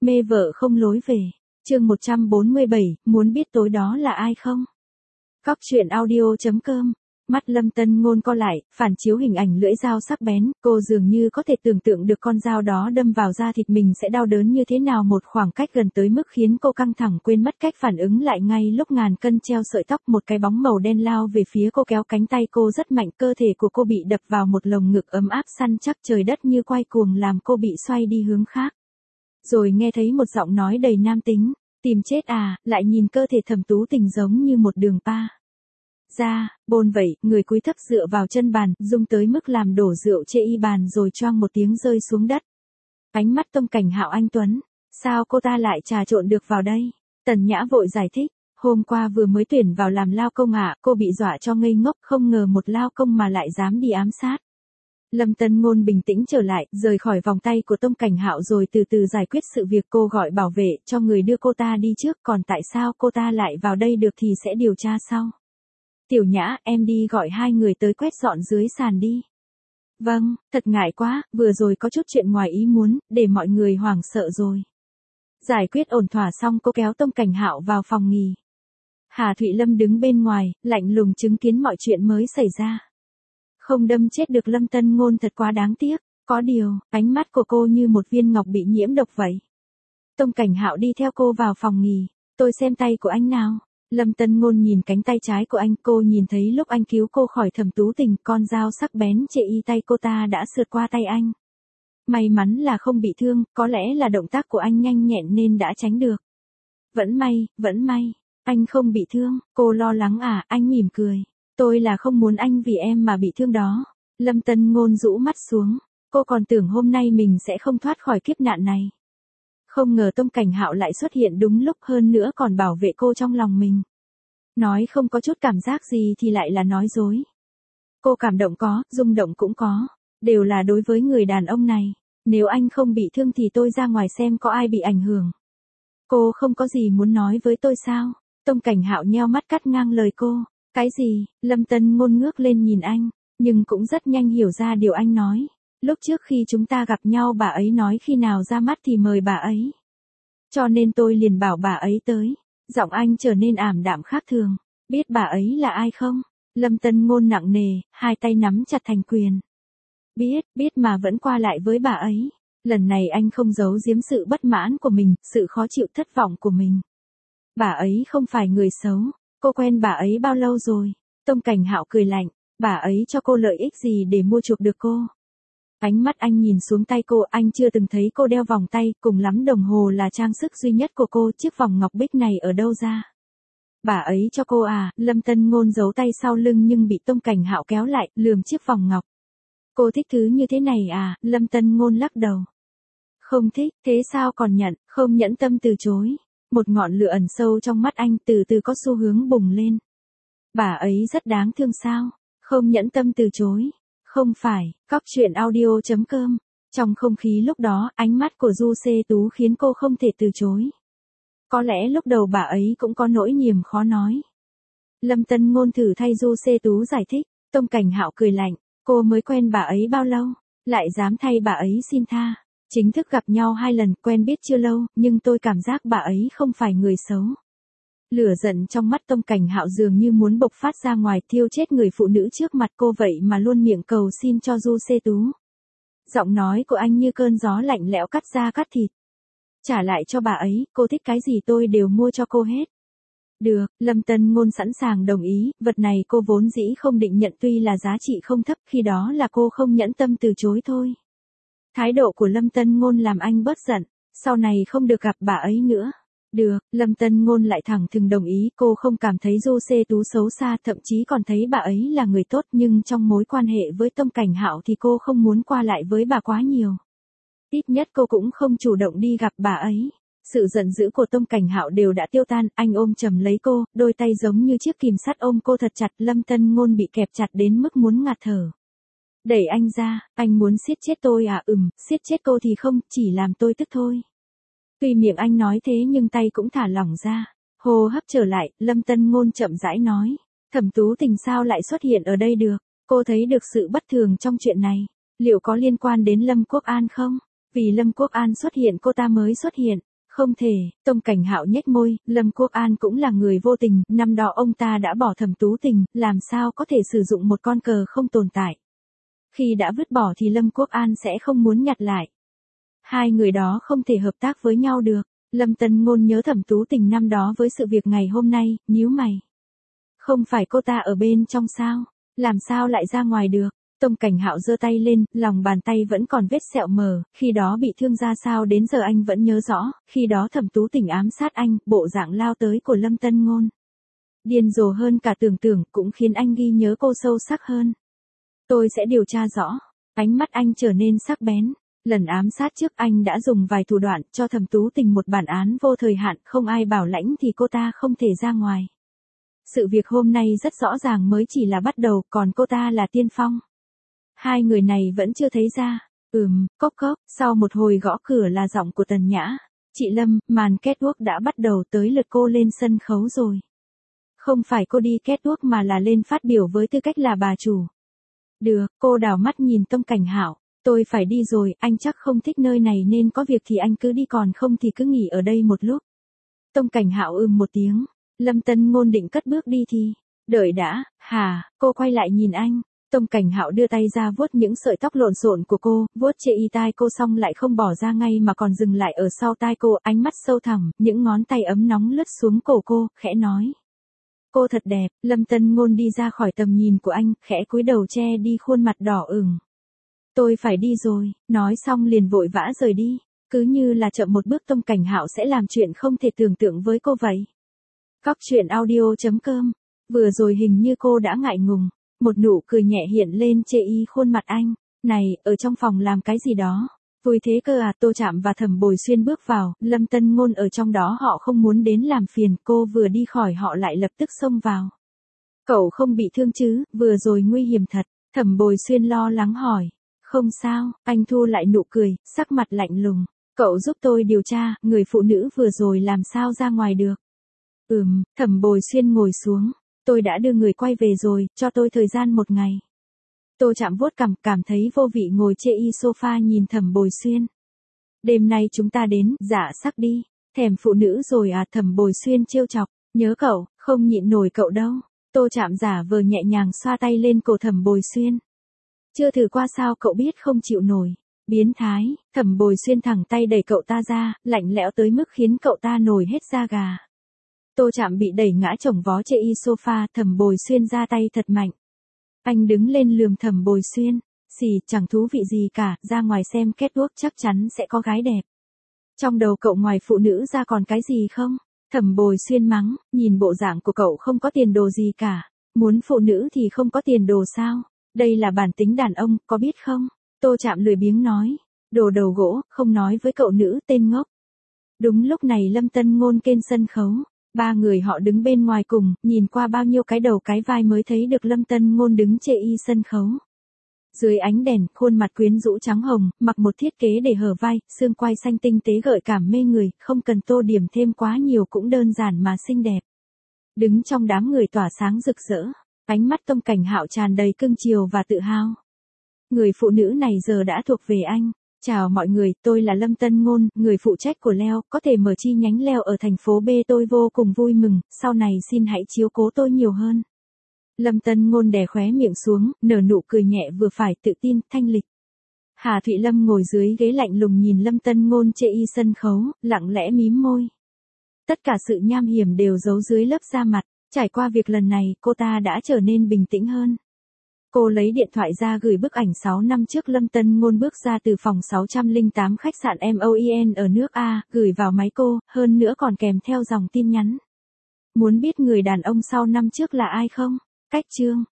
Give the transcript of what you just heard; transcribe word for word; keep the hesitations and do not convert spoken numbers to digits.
Mê vợ không lối về. Chương một trăm bốn mươi bảy, muốn biết tối đó là ai không? Cóc truyện audio chấm com. Mắt Lâm Tân Ngôn co lại, phản chiếu hình ảnh lưỡi dao sắc bén, cô dường như có thể tưởng tượng được con dao đó đâm vào da thịt mình sẽ đau đớn như thế nào, một khoảng cách gần tới mức khiến cô căng thẳng quên mất cách phản ứng lại ngay lúc ngàn cân treo sợi tóc, một cái bóng màu đen lao về phía cô kéo cánh tay cô rất mạnh, cơ thể của cô bị đập vào một lồng ngực ấm áp săn chắc trời đất như quay cuồng làm cô bị xoay đi hướng khác. Rồi nghe thấy một giọng nói đầy nam tính, tìm chết à, lại nhìn cơ thể Thẩm Tú Tình giống như một đường pa. Ra, bồn vậy, người cúi thấp dựa vào chân bàn, rung tới mức làm đổ rượu chê y bàn rồi choang một tiếng rơi xuống đất. Ánh mắt Tông Cảnh Hạo anh tuấn, sao cô ta lại trà trộn được vào đây? Tần Nhã vội giải thích, hôm qua vừa mới tuyển vào làm lao công ạ, à, cô bị dọa cho ngây ngốc, không ngờ một lao công mà lại dám đi ám sát. Lâm Tân Ngôn bình tĩnh trở lại, rời khỏi vòng tay của Tông Cảnh Hạo rồi từ từ giải quyết sự việc. Cô gọi bảo vệ cho người đưa cô ta đi trước, còn tại sao cô ta lại vào đây được thì sẽ điều tra sau. Tiểu Nhã, em đi gọi hai người tới quét dọn dưới sàn đi. Vâng, thật ngại quá, vừa rồi có chút chuyện ngoài ý muốn, để mọi người hoảng sợ rồi. Giải quyết ổn thỏa xong cô kéo Tông Cảnh Hạo vào phòng nghỉ. Hà Thụy Lâm đứng bên ngoài, lạnh lùng chứng kiến mọi chuyện mới xảy ra. Không đâm chết được Lâm Tân Ngôn thật quá đáng tiếc, có điều, ánh mắt của cô như một viên ngọc bị nhiễm độc vậy. Tông Cảnh Hạo đi theo cô vào phòng nghỉ, tôi xem tay của anh nào. Lâm Tân Ngôn nhìn cánh tay trái của anh, cô nhìn thấy lúc anh cứu cô khỏi Thẩm Tú Tình, con dao sắc bén chệ y tay cô ta đã sượt qua tay anh. May mắn là không bị thương, có lẽ là động tác của anh nhanh nhẹn nên đã tránh được. Vẫn may, vẫn may, anh không bị thương, cô lo lắng à, anh mỉm cười. Tôi là không muốn anh vì em mà bị thương đó. Lâm Tân Ngôn rũ mắt xuống, cô còn tưởng hôm nay mình sẽ không thoát khỏi kiếp nạn này. Không ngờ Tông Cảnh Hạo lại xuất hiện đúng lúc, hơn nữa còn bảo vệ cô trong lòng mình. Nói không có chút cảm giác gì thì lại là nói dối. Cô cảm động có, rung động cũng có, đều là đối với người đàn ông này. Nếu anh không bị thương thì tôi ra ngoài xem có ai bị ảnh hưởng. Cô không có gì muốn nói với tôi sao? Tông Cảnh Hạo nheo mắt cắt ngang lời cô. Cái gì? Lâm Tân Ngôn ngước lên nhìn anh, nhưng cũng rất nhanh hiểu ra điều anh nói. Lúc trước khi chúng ta gặp nhau bà ấy nói khi nào ra mắt thì mời bà ấy. Cho nên tôi liền bảo bà ấy tới. Giọng anh trở nên ảm đạm khác thường. Biết bà ấy là ai không? Lâm Tân Ngôn nặng nề, hai tay nắm chặt thành quyền. Biết, biết mà vẫn qua lại với bà ấy. Lần này anh không giấu giếm sự bất mãn của mình, sự khó chịu thất vọng của mình. Bà ấy không phải người xấu. Cô quen bà ấy bao lâu rồi? Tông Cảnh Hạo cười lạnh, bà ấy cho cô lợi ích gì để mua chuộc được cô? Ánh mắt anh nhìn xuống tay cô, anh chưa từng thấy cô đeo vòng tay, cùng lắm đồng hồ là trang sức duy nhất của cô, chiếc vòng ngọc bích này ở đâu ra? Bà ấy cho cô à? Lâm Tân Ngôn giấu tay sau lưng nhưng bị Tông Cảnh Hạo kéo lại, lườm chiếc vòng ngọc. Cô thích thứ như thế này à? Lâm Tân Ngôn lắc đầu. Không thích, thế sao còn nhận, không nhẫn tâm từ chối. Một ngọn lửa ẩn sâu trong mắt anh từ từ có xu hướng bùng lên. Bà ấy rất đáng thương sao? Không nhẫn tâm từ chối. Không phải, cóc truyện audio chấm com. Trong không khí lúc đó, ánh mắt của Du Xê Tú khiến cô không thể từ chối. Có lẽ lúc đầu bà ấy cũng có nỗi niềm khó nói. Lâm Tân Ngôn thử thay Du Xê Tú giải thích. Tông Cảnh Hạo cười lạnh, cô mới quen bà ấy bao lâu, lại dám thay bà ấy xin tha. Chính thức gặp nhau hai lần, quen biết chưa lâu, nhưng tôi cảm giác bà ấy không phải người xấu. Lửa giận trong mắt Tông Cảnh Hạo dường như muốn bộc phát ra ngoài, thiêu chết người phụ nữ trước mặt cô vậy mà luôn miệng cầu xin cho Du Xê Tú. Giọng nói của anh như cơn gió lạnh lẽo cắt da cắt thịt. Trả lại cho bà ấy, cô thích cái gì tôi đều mua cho cô hết. Được, Lâm Tân Ngôn sẵn sàng đồng ý, vật này cô vốn dĩ không định nhận tuy là giá trị không thấp, khi đó là cô không nhẫn tâm từ chối thôi. Thái độ của Lâm Tân Ngôn làm anh bớt giận, sau này không được gặp bà ấy nữa. Được, Lâm Tân Ngôn lại thẳng thừng đồng ý, cô không cảm thấy Du Xê Tú xấu xa, thậm chí còn thấy bà ấy là người tốt, nhưng trong mối quan hệ với Tông Cảnh Hạo thì cô không muốn qua lại với bà quá nhiều. Ít nhất cô cũng không chủ động đi gặp bà ấy. Sự giận dữ của Tông Cảnh Hạo đều đã tiêu tan, anh ôm chầm lấy cô, đôi tay giống như chiếc kìm sắt ôm cô thật chặt, Lâm Tân Ngôn bị kẹp chặt đến mức muốn ngạt thở. Đẩy anh ra, anh muốn siết chết tôi à? Ừm, siết chết cô thì không, chỉ làm tôi tức thôi. Tuy miệng anh nói thế nhưng tay cũng thả lỏng ra. Hô hấp trở lại, Lâm Tân Ngôn chậm rãi nói. Thẩm Tú Tình sao lại xuất hiện ở đây được? Cô thấy được sự bất thường trong chuyện này. Liệu có liên quan đến Lâm Quốc An không? Vì Lâm Quốc An xuất hiện cô ta mới xuất hiện. Không thể, Tông Cảnh Hạo nhếch môi, Lâm Quốc An cũng là người vô tình, năm đó ông ta đã bỏ Thẩm Tú Tình, làm sao có thể sử dụng một con cờ không tồn tại. Khi đã vứt bỏ thì Lâm Quốc An sẽ không muốn nhặt lại. Hai người đó không thể hợp tác với nhau được. Lâm Tân Ngôn nhớ Thẩm Tú Tình năm đó với sự việc ngày hôm nay, nhíu mày. Không phải cô ta ở bên trong sao? Làm sao lại ra ngoài được? Tông Cảnh Hạo giơ tay lên, lòng bàn tay vẫn còn vết sẹo mờ, khi đó bị thương ra sao đến giờ anh vẫn nhớ rõ, khi đó Thẩm Tú Tình ám sát anh, bộ dạng lao tới của Lâm Tân Ngôn. Điên rồ hơn cả tưởng tượng, cũng khiến anh ghi nhớ cô sâu sắc hơn. Tôi sẽ điều tra rõ. Ánh mắt anh trở nên sắc bén. Lần ám sát trước anh đã dùng vài thủ đoạn cho Thẩm Tú Tình một bản án vô thời hạn, không ai bảo lãnh thì cô ta không thể ra ngoài. Sự việc hôm nay rất rõ ràng mới chỉ là bắt đầu, còn cô ta là tiên phong. Hai người này vẫn chưa thấy ra. Ừm, cốc cốc, sau một hồi gõ cửa là giọng của Tần Nhã. Chị Lâm, màn catwalk đã bắt đầu, tới lượt cô lên sân khấu rồi. Không phải cô đi catwalk mà là lên phát biểu với tư cách là bà chủ. Được, cô đảo mắt nhìn Tông Cảnh Hạo. Tôi phải đi rồi, anh chắc không thích nơi này nên có việc thì anh cứ đi, còn không thì cứ nghỉ ở đây một lúc. Tông Cảnh Hạo ừm một tiếng. Lâm Tân Ngôn định cất bước đi thì. Đợi đã, hả, cô quay lại nhìn anh. Tông Cảnh Hạo đưa tay ra vuốt những sợi tóc lộn xộn của cô, vuốt chê y tai cô xong lại không bỏ ra ngay mà còn dừng lại ở sau tai cô, ánh mắt sâu thẳm, những ngón tay ấm nóng lướt xuống cổ cô, khẽ nói. Cô thật đẹp. Lâm Tân Ngôn đi ra khỏi tầm nhìn của anh, khẽ cúi đầu che đi khuôn mặt đỏ ửng. Tôi phải đi rồi, nói xong liền vội vã rời đi, cứ như là chậm một bước Tông Cảnh Hạo sẽ làm chuyện không thể tưởng tượng với cô vậy. Cóc truyện audio chấm com, vừa rồi hình như cô đã ngại ngùng, một nụ cười nhẹ hiện lên chê y khuôn mặt anh. Này, ở trong phòng làm cái gì đó? Vui thế cơ à? Tô Trạm và Thẩm Bồi Xuyên bước vào, Lâm Tân Ngôn ở trong đó, họ không muốn đến làm phiền, cô vừa đi khỏi họ lại lập tức xông vào. Cậu không bị thương chứ, vừa rồi nguy hiểm thật, Thẩm Bồi Xuyên lo lắng hỏi. Không sao, anh thu lại nụ cười, sắc mặt lạnh lùng. Cậu giúp tôi điều tra, người phụ nữ vừa rồi làm sao ra ngoài được. Ừm, Thẩm Bồi Xuyên ngồi xuống. Tôi đã đưa người quay về rồi, cho tôi thời gian một ngày. Tô Trạm vuốt cằm, cảm thấy vô vị ngồi chê y sofa nhìn Thẩm Bồi Xuyên. Đêm nay chúng ta đến, dạ sắc đi. Thèm phụ nữ rồi à? Thẩm Bồi Xuyên trêu chọc. Nhớ cậu, không nhịn nổi cậu đâu. Tô Trạm giả vờ nhẹ nhàng xoa tay lên cổ Thẩm Bồi Xuyên. Chưa thử qua sao cậu biết không chịu nổi. Biến thái. Thẩm Bồi Xuyên thẳng tay đẩy cậu ta ra, lạnh lẽo tới mức khiến cậu ta nổi hết da gà. Tô Trạm bị đẩy ngã chồng vó chê y sofa, Thẩm Bồi Xuyên ra tay thật mạnh. Anh đứng lên lườm Thẩm Bồi Xuyên. Xì, chẳng thú vị gì cả, ra ngoài xem catwalk chắc chắn sẽ có gái đẹp. Trong đầu cậu ngoài phụ nữ ra còn cái gì không? Thẩm Bồi Xuyên mắng, nhìn bộ dạng của cậu không có tiền đồ gì cả. Muốn phụ nữ thì không có tiền đồ sao? Đây là bản tính đàn ông, có biết không? Tô Trạm lười biếng nói. Đồ đầu gỗ, không nói với cậu nữ tên ngốc. Đúng lúc này Lâm Tân Ngôn kênh sân khấu. Ba người họ đứng bên ngoài cùng, nhìn qua bao nhiêu cái đầu cái vai mới thấy được Lâm Tân Ngôn đứng chê y sân khấu. Dưới ánh đèn, khuôn mặt quyến rũ trắng hồng, mặc một thiết kế để hở vai, xương quai xanh tinh tế gợi cảm mê người, không cần tô điểm thêm quá nhiều cũng đơn giản mà xinh đẹp. Đứng trong đám người tỏa sáng rực rỡ, ánh mắt Tông Cảnh Hạo tràn đầy cưng chiều và tự hào. Người phụ nữ này giờ đã thuộc về anh. Chào mọi người, tôi là Lâm Tân Ngôn, người phụ trách của Leo, có thể mở chi nhánh Leo ở thành phố B, tôi vô cùng vui mừng, sau này xin hãy chiếu cố tôi nhiều hơn. Lâm Tân Ngôn đè khóe miệng xuống, nở nụ cười nhẹ vừa phải, tự tin, thanh lịch. Hà Thụy Lâm ngồi dưới ghế lạnh lùng nhìn Lâm Tân Ngôn chê y sân khấu, lặng lẽ mím môi. Tất cả sự nham hiểm đều giấu dưới lớp da mặt, trải qua việc lần này, cô ta đã trở nên bình tĩnh hơn. Cô lấy điện thoại ra gửi bức ảnh sáu năm trước Lâm Tân Ngôn bước ra từ phòng sáu không tám khách sạn em o e en ở nước A, gửi vào máy cô, hơn nữa còn kèm theo dòng tin nhắn. Muốn biết người đàn ông sau năm trước là ai không? Cách chương.